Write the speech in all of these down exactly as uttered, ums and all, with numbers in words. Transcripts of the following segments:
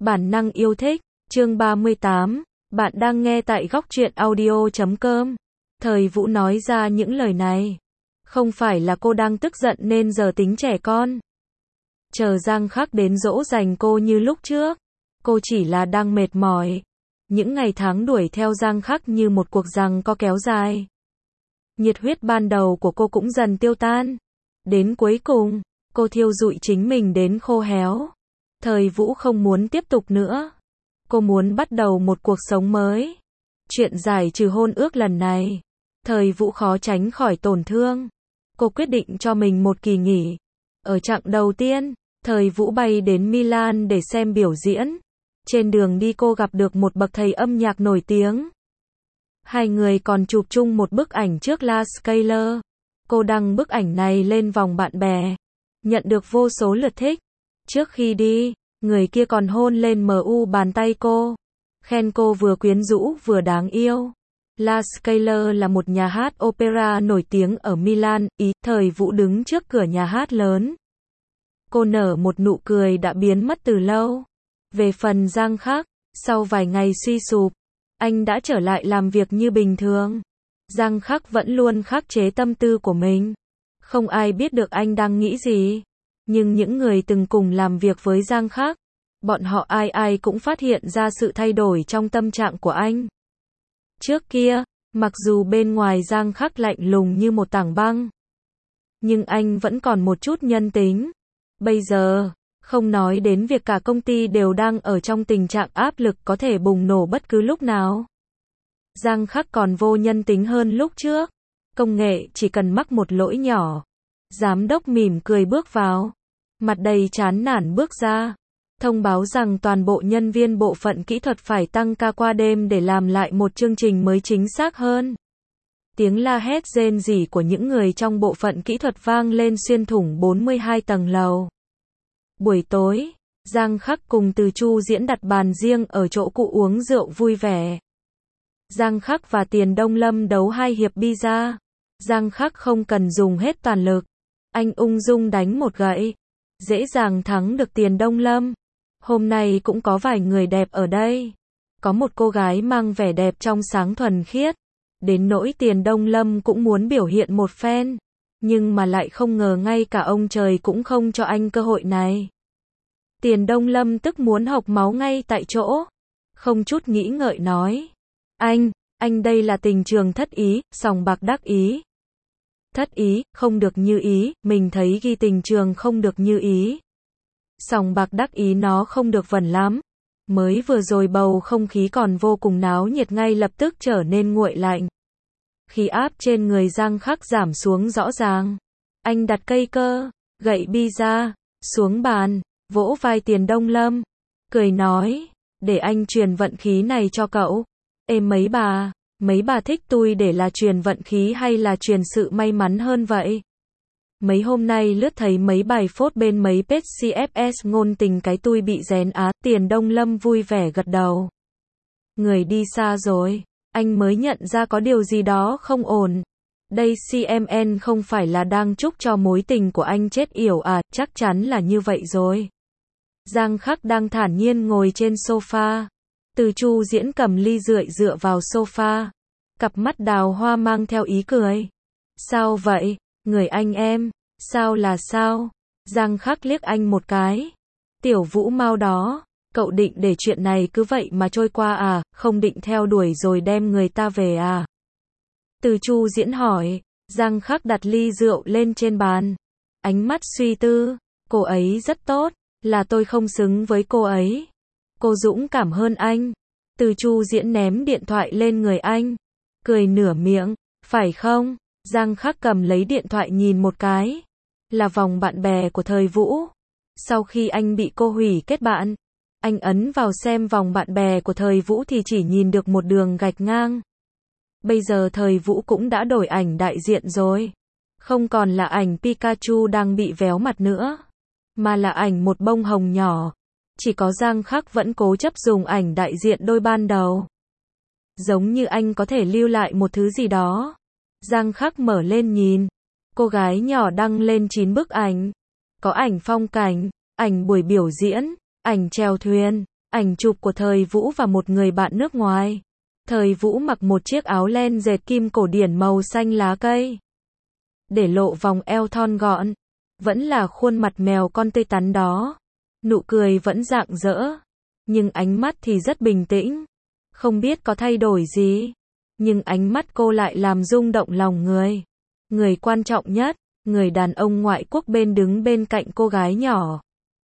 Bản năng yêu thích, chương ba mươi tám, bạn đang nghe tại góc truyện audio chấm com. Thời Vũ nói ra những lời này. Không phải là cô đang tức giận nên giờ tính trẻ con. Chờ Giang Khắc đến dỗ dành cô như lúc trước. Cô chỉ là đang mệt mỏi. Những ngày tháng đuổi theo Giang Khắc như một cuộc giằng co kéo dài. Nhiệt huyết ban đầu của cô cũng dần tiêu tan. Đến cuối cùng, cô thiêu rụi chính mình đến khô héo. Thời Vũ không muốn tiếp tục nữa. Cô muốn bắt đầu một cuộc sống mới. Chuyện giải trừ hôn ước lần này, Thời Vũ khó tránh khỏi tổn thương. Cô quyết định cho mình một kỳ nghỉ. Ở chặng đầu tiên, Thời Vũ bay đến Milan để xem biểu diễn. Trên đường đi cô gặp được một bậc thầy âm nhạc nổi tiếng. Hai người còn chụp chung một bức ảnh trước La Scala. Cô đăng bức ảnh này lên vòng bạn bè, nhận được vô số lượt thích. Trước khi đi, người kia còn hôn lên mu bàn tay cô, khen cô vừa quyến rũ vừa đáng yêu. La Scala là một nhà hát opera nổi tiếng ở Milan, Ý. Thời Vũ đứng trước cửa nhà hát lớn. Cô nở một nụ cười đã biến mất từ lâu. Về phần Giang Khắc, sau vài ngày suy sụp, anh đã trở lại làm việc như bình thường. Giang Khắc vẫn luôn khắc chế tâm tư của mình. Không ai biết được anh đang nghĩ gì. Nhưng những người từng cùng làm việc với Giang Khắc, bọn họ ai ai cũng phát hiện ra sự thay đổi trong tâm trạng của anh. Trước kia, mặc dù bên ngoài Giang Khắc lạnh lùng như một tảng băng, nhưng anh vẫn còn một chút nhân tính. Bây giờ, không nói đến việc cả công ty đều đang ở trong tình trạng áp lực có thể bùng nổ bất cứ lúc nào. Giang Khắc còn vô nhân tính hơn lúc trước. Công nghệ chỉ cần mắc một lỗi nhỏ. Giám đốc mỉm cười bước vào. Mặt đầy chán nản bước ra. Thông báo rằng toàn bộ nhân viên bộ phận kỹ thuật phải tăng ca qua đêm để làm lại một chương trình mới chính xác hơn. Tiếng la hét rên rỉ của những người trong bộ phận kỹ thuật vang lên xuyên thủng bốn mươi hai tầng lầu. Buổi tối, Giang Khắc cùng Từ Chu Diễn đặt bàn riêng ở chỗ cũ uống rượu vui vẻ. Giang Khắc và Tiền Đông Lâm đấu hai hiệp pizza. Giang Khắc không cần dùng hết toàn lực. Anh ung dung đánh một gậy. Dễ dàng thắng được Tiền Đông Lâm. Hôm nay cũng có vài người đẹp ở đây. Có một cô gái mang vẻ đẹp trong sáng thuần khiết. Đến nỗi Tiền Đông Lâm cũng muốn biểu hiện một phen. Nhưng mà lại không ngờ ngay cả ông trời cũng không cho anh cơ hội này. Tiền Đông Lâm tức muốn hộc máu ngay tại chỗ. Không chút nghĩ ngợi nói. Anh, anh đây là tình trường thất ý, sòng bạc đắc ý. Thất ý, không được như ý, mình thấy ghi tình trường không được như ý. Sòng bạc đắc ý nó không được vẩn lắm. Mới vừa rồi bầu không khí còn vô cùng náo nhiệt ngay lập tức trở nên nguội lạnh. Khí áp trên người Giang Khắc giảm xuống rõ ràng. Anh đặt cây cơ, gậy pizza, xuống bàn, vỗ vai Tiền Đông Lâm. Cười nói, để anh truyền vận khí này cho cậu. Ê mấy bà, mấy bà thích tôi để là truyền vận khí hay là truyền sự may mắn hơn vậy? Mấy hôm nay lướt thấy mấy bài phốt bên mấy page xê ép ét ngôn tình cái tôi bị rén á. Tiền Đông Lâm vui vẻ gật đầu. Người đi xa rồi, anh mới nhận ra có điều gì đó không ổn. Đây xê em en không phải là đang chúc cho mối tình của anh chết yểu à, chắc chắn là như vậy rồi. Giang Khắc đang thản nhiên ngồi trên sofa. Từ Chu Diễn cầm ly rượu dựa vào sofa. Cặp mắt đào hoa mang theo ý cười. Sao vậy, người anh em, sao là sao? Giang Khắc liếc anh một cái. Tiểu Vũ mau đó, cậu định để chuyện này cứ vậy mà trôi qua à, không định theo đuổi rồi đem người ta về à? Từ Chu Diễn hỏi. Giang Khắc đặt ly rượu lên trên bàn. Ánh mắt suy tư, cô ấy rất tốt, là tôi không xứng với cô ấy. Cô dũng cảm hơn anh. Từ Chu Diễn ném điện thoại lên người anh. Cười nửa miệng, phải không? Giang Khắc cầm lấy điện thoại nhìn một cái. Là vòng bạn bè của Thời Vũ. Sau khi anh bị cô hủy kết bạn, anh ấn vào xem vòng bạn bè của Thời Vũ thì chỉ nhìn được một đường gạch ngang. Bây giờ Thời Vũ cũng đã đổi ảnh đại diện rồi. Không còn là ảnh Pikachu đang bị véo mặt nữa, mà là ảnh một bông hồng nhỏ. Chỉ có Giang Khắc vẫn cố chấp dùng ảnh đại diện đôi ban đầu. Giống như anh có thể lưu lại một thứ gì đó. Giang Khắc mở lên nhìn. Cô gái nhỏ đăng lên chín bức ảnh. Có ảnh phong cảnh, ảnh buổi biểu diễn, ảnh chèo thuyền, Ảnh chụp của Thời Vũ và một người bạn nước ngoài. Thời Vũ mặc một chiếc áo len dệt kim cổ điển màu xanh lá cây, để lộ vòng eo thon gọn. Vẫn là khuôn mặt mèo con tươi tắn đó. Nụ cười vẫn rạng rỡ, nhưng ánh mắt thì rất bình tĩnh. Không biết có thay đổi gì, nhưng ánh mắt cô lại làm rung động lòng người. Người quan trọng nhất, người đàn ông ngoại quốc bên đứng bên cạnh cô gái nhỏ.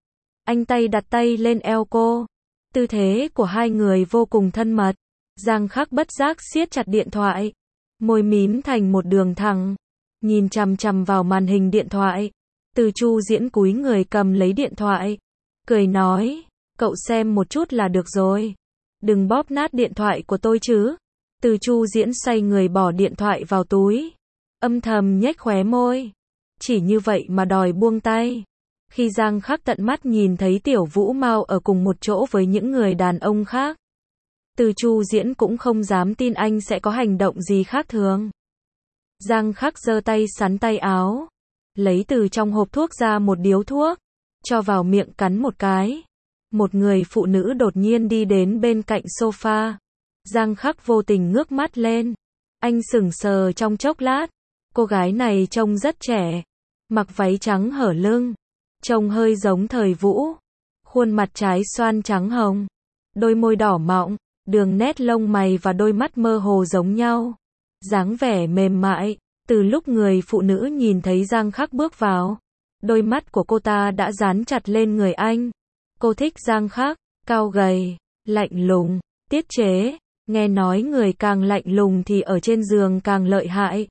Anh tay đặt tay lên eo cô. Tư thế của hai người vô cùng thân mật. Giang Khắc bất giác siết chặt điện thoại, môi mím thành một đường thẳng, nhìn chằm chằm vào màn hình điện thoại. Từ Chu Diễn cúi người cầm lấy điện thoại, cười nói, cậu xem một chút là được rồi. Đừng bóp nát điện thoại của tôi chứ. Từ Chu Diễn xoay người bỏ điện thoại vào túi, âm thầm nhếch khóe môi. Chỉ như vậy mà đòi buông tay. Khi Giang Khắc tận mắt nhìn thấy Tiểu Vũ Mao ở cùng một chỗ với những người đàn ông khác, Từ Chu Diễn cũng không dám tin anh sẽ có hành động gì khác thường. Giang Khắc giơ tay sắn tay áo, lấy từ trong hộp thuốc ra một điếu thuốc, cho vào miệng cắn một cái. Một người phụ nữ đột nhiên đi đến bên cạnh sofa. Giang Khắc vô tình ngước mắt lên. Anh sững sờ trong chốc lát. Cô gái này trông rất trẻ, mặc váy trắng hở lưng, trông hơi giống Thời Vũ. Khuôn mặt trái xoan trắng hồng, đôi môi đỏ mọng, đường nét lông mày và đôi mắt mơ hồ giống nhau. Dáng vẻ mềm mại. Từ lúc người phụ nữ nhìn thấy Giang Khắc bước vào, đôi mắt của cô ta đã dán chặt lên người anh. Cô thích Giang Khắc, cao gầy, lạnh lùng, tiết chế. Nghe nói người càng lạnh lùng thì ở trên giường càng lợi hại.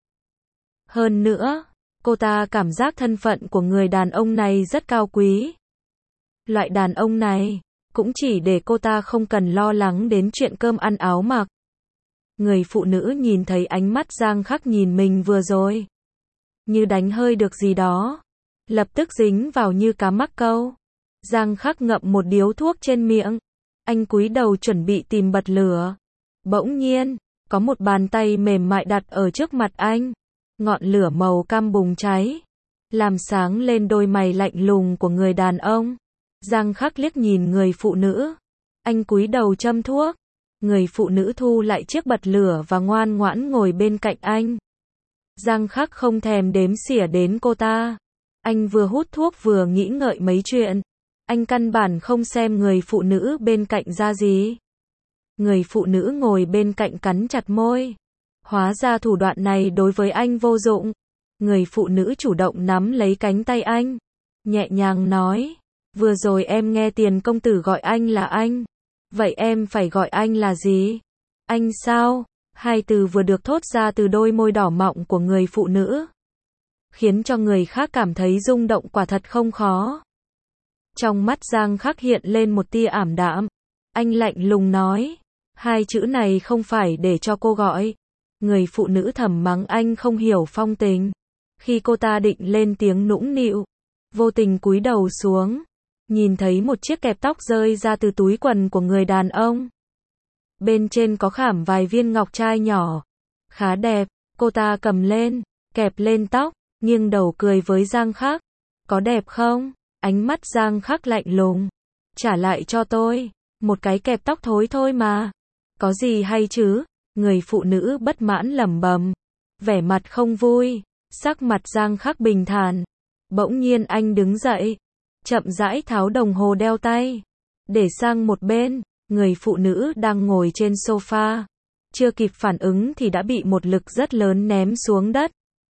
Hơn nữa, cô ta cảm giác thân phận của người đàn ông này rất cao quý. Loại đàn ông này cũng chỉ để cô ta không cần lo lắng đến chuyện cơm ăn áo mặc. Người phụ nữ nhìn thấy ánh mắt Giang Khắc nhìn mình vừa rồi, như đánh hơi được gì đó, lập tức dính vào như cá mắc câu. Giang Khắc ngậm một điếu thuốc trên miệng, anh cúi đầu chuẩn bị tìm bật lửa. Bỗng nhiên, có một bàn tay mềm mại đặt ở trước mặt anh. Ngọn lửa màu cam bùng cháy, làm sáng lên đôi mày lạnh lùng của người đàn ông. Giang Khắc liếc nhìn người phụ nữ, anh cúi đầu châm thuốc. Người phụ nữ thu lại chiếc bật lửa và ngoan ngoãn ngồi bên cạnh anh. Giang Khắc không thèm đếm xỉa đến cô ta. Anh vừa hút thuốc vừa nghĩ ngợi mấy chuyện. Anh căn bản không xem người phụ nữ bên cạnh ra gì. Người phụ nữ ngồi bên cạnh cắn chặt môi. Hóa ra thủ đoạn này đối với anh vô dụng. Người phụ nữ chủ động nắm lấy cánh tay anh, nhẹ nhàng nói, vừa rồi em nghe Tiền công tử gọi anh là anh. Vậy em phải gọi anh là gì? Anh sao? Hai từ vừa được thốt ra từ đôi môi đỏ mọng của người phụ nữ, khiến cho người khác cảm thấy rung động quả thật không khó. Trong mắt Giang Khắc hiện lên một tia ảm đạm. Anh lạnh lùng nói, hai chữ này không phải để cho cô gọi. Người phụ nữ thầm mắng anh không hiểu phong tình. Khi cô ta định lên tiếng nũng nịu, vô tình cúi đầu xuống, nhìn thấy một chiếc kẹp tóc rơi ra từ túi quần của người đàn ông. Bên trên có khảm vài viên ngọc trai nhỏ, khá đẹp. Cô ta cầm lên, kẹp lên tóc, nghiêng đầu cười với Giang Khắc. Có đẹp không? Ánh mắt Giang Khắc lạnh lùng. Trả lại cho tôi, một cái kẹp tóc thối thôi mà. Có gì hay chứ? Người phụ nữ bất mãn lẩm bẩm, vẻ mặt không vui. Sắc mặt Giang Khắc bình thản. Bỗng nhiên anh đứng dậy, chậm rãi tháo đồng hồ đeo tay, để sang một bên. Người phụ nữ đang ngồi trên sofa, chưa kịp phản ứng thì đã bị một lực rất lớn ném xuống đất.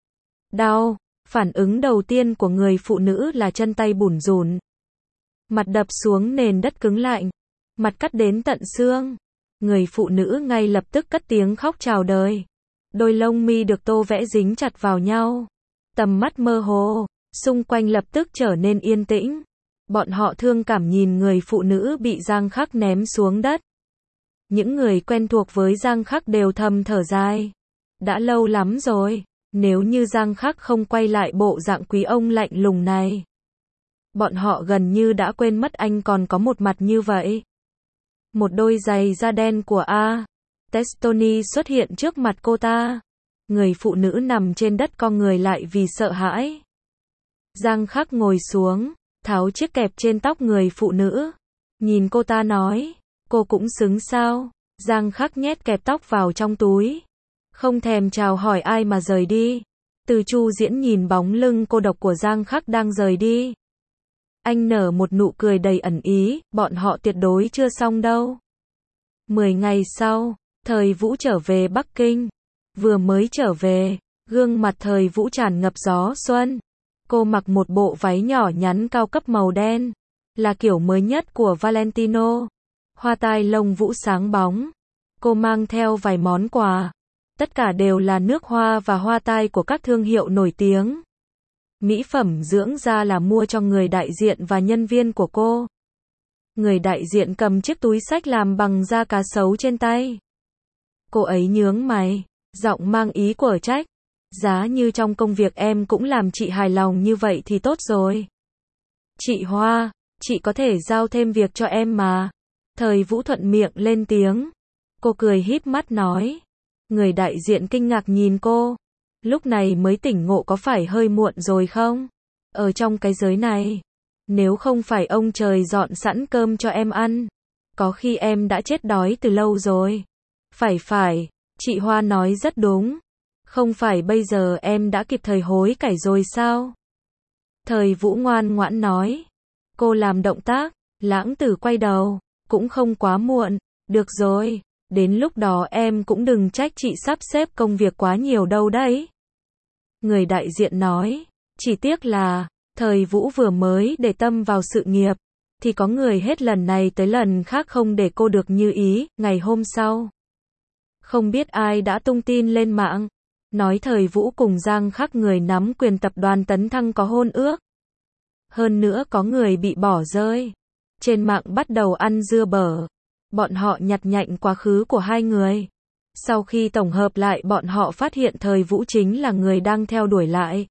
Đau. Phản ứng đầu tiên của người phụ nữ là chân tay bủn rủn, mặt đập xuống nền đất cứng lạnh, mặt cắt đến tận xương. Người phụ nữ ngay lập tức cất tiếng khóc chào đời. Đôi lông mi được tô vẽ dính chặt vào nhau, tầm mắt mơ hồ, xung quanh lập tức trở nên yên tĩnh. Bọn họ thương cảm nhìn người phụ nữ bị Giang Khắc ném xuống đất. Những người quen thuộc với Giang Khắc đều thầm thở dài. Đã lâu lắm rồi, nếu như Giang Khắc không quay lại bộ dạng quý ông lạnh lùng này, bọn họ gần như đã quên mất anh còn có một mặt như vậy. Một đôi giày da đen của A. Testoni xuất hiện trước mặt cô ta. Người phụ nữ nằm trên đất co người lại vì sợ hãi. Giang Khắc ngồi xuống, tháo chiếc kẹp trên tóc người phụ nữ. Nhìn cô ta nói, cô cũng xứng sao? Giang Khắc nhét kẹp tóc vào trong túi, không thèm chào hỏi ai mà rời đi. Từ Chu Diễn nhìn bóng lưng cô độc của Giang Khắc đang rời đi. Anh nở một nụ cười đầy ẩn ý, bọn họ tuyệt đối chưa xong đâu. Mười ngày sau, Thời Vũ trở về Bắc Kinh. Vừa mới trở về, gương mặt Thời Vũ tràn ngập gió xuân. Cô mặc một bộ váy nhỏ nhắn cao cấp màu đen, là kiểu mới nhất của Valentino. Hoa tai lông vũ sáng bóng. Cô mang theo vài món quà. Tất cả đều là nước hoa và hoa tai của các thương hiệu nổi tiếng. Mỹ phẩm dưỡng da là mua cho người đại diện và nhân viên của cô. Người đại diện cầm chiếc túi xách làm bằng da cá sấu trên tay. Cô ấy nhướng mày, giọng mang ý của trách. Giá như trong công việc em cũng làm chị hài lòng như vậy thì tốt rồi. Chị Hoa, chị có thể giao thêm việc cho em mà. Thời Vũ thuận miệng lên tiếng. Cô cười híp mắt nói. Người đại diện kinh ngạc nhìn cô. Lúc này mới tỉnh ngộ có phải hơi muộn rồi không? Ở trong cái giới này, nếu không phải ông trời dọn sẵn cơm cho em ăn, có khi em đã chết đói từ lâu rồi. Phải phải, chị Hoa nói rất đúng. Không phải bây giờ em đã kịp thời hối cải rồi sao? Thời Vũ ngoan ngoãn nói. Cô làm động tác, Lãng Tử quay đầu, cũng không quá muộn, được rồi, đến lúc đó em cũng đừng trách chị sắp xếp công việc quá nhiều đâu đấy. Người đại diện nói, chỉ tiếc là, Thời Vũ vừa mới để tâm vào sự nghiệp, thì có người hết lần này tới lần khác không để cô được như ý. Ngày hôm sau, không biết ai đã tung tin lên mạng, nói Thời Vũ cùng Giang Khắc người nắm quyền tập đoàn Tấn Thăng có hôn ước. Hơn nữa có người bị bỏ rơi. Trên mạng bắt đầu ăn dưa bở. Bọn họ nhặt nhạnh quá khứ của hai người. Sau khi tổng hợp lại bọn họ phát hiện Thời Vũ chính là người đang theo đuổi lại.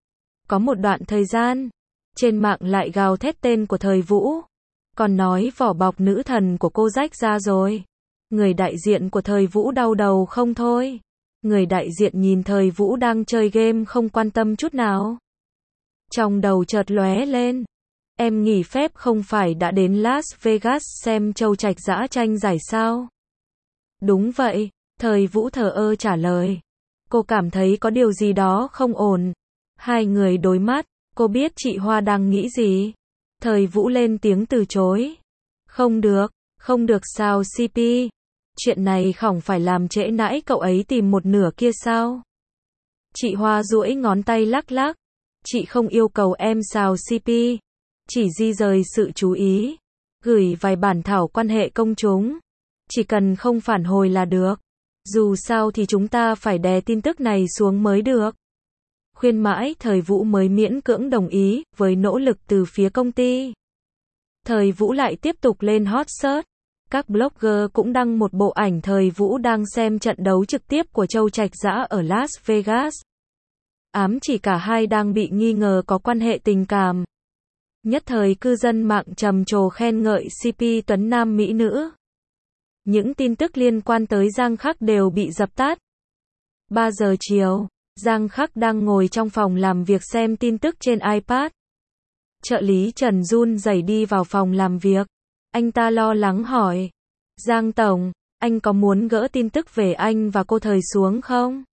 Có một đoạn thời gian, trên mạng lại gào thét tên của Thời Vũ. Còn nói vỏ bọc nữ thần của cô rách ra rồi. Người đại diện của Thời Vũ đau đầu không thôi. Người đại diện nhìn Thời Vũ đang chơi game không quan tâm chút nào. Trong đầu chợt lóe lên. Em nghỉ phép không phải đã đến Las Vegas xem châu trạch dã tranh giải sao? Đúng vậy, Thời Vũ thờ ơ trả lời. Cô cảm thấy có điều gì đó không ổn. Hai người đối mắt, cô biết chị Hoa đang nghĩ gì. Thời Vũ lên tiếng từ chối. Không được, không được sao xê pê. Chuyện này không phải làm trễ nãi cậu ấy tìm một nửa kia sao? Chị Hoa duỗi ngón tay lắc lắc. Chị không yêu cầu em xào xê pê. Chỉ di rời sự chú ý. Gửi vài bản thảo quan hệ công chúng. Chỉ cần không phản hồi là được. Dù sao thì chúng ta phải đè tin tức này xuống mới được. Khuyên mãi Thời Vũ mới miễn cưỡng đồng ý, với nỗ lực từ phía công ty. Thời Vũ lại tiếp tục lên hot search. Các blogger cũng đăng một bộ ảnh Thời Vũ đang xem trận đấu trực tiếp của châu trạch dã ở Las Vegas. Ám chỉ cả hai đang bị nghi ngờ có quan hệ tình cảm. Nhất thời cư dân mạng trầm trồ khen ngợi xê pê Tuấn Nam Mỹ Nữ. Những tin tức liên quan tới Giang Khắc đều bị dập tắt. ba giờ chiều, Giang Khắc đang ngồi trong phòng làm việc xem tin tức trên iPad. Trợ lý Trần run rẩy đi vào phòng làm việc. Anh ta lo lắng hỏi. Giang Tổng, anh có muốn gỡ tin tức về anh và cô Thời xuống không?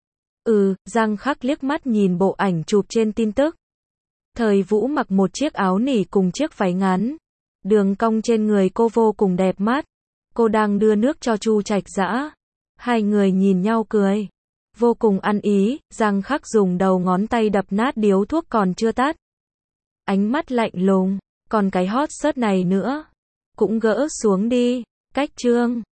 Ừ, Giang Khắc liếc mắt nhìn bộ ảnh chụp trên tin tức. Thời Vũ mặc một chiếc áo nỉ cùng chiếc váy ngắn. Đường cong trên người cô vô cùng đẹp mắt. Cô đang đưa nước cho Chu Trạch Dã. Hai người nhìn nhau cười. Vô cùng ăn ý, Giang Khắc dùng đầu ngón tay đập nát điếu thuốc còn chưa tắt. Ánh mắt lạnh lùng, còn cái hot search này nữa. Cũng gỡ xuống đi, cách chương.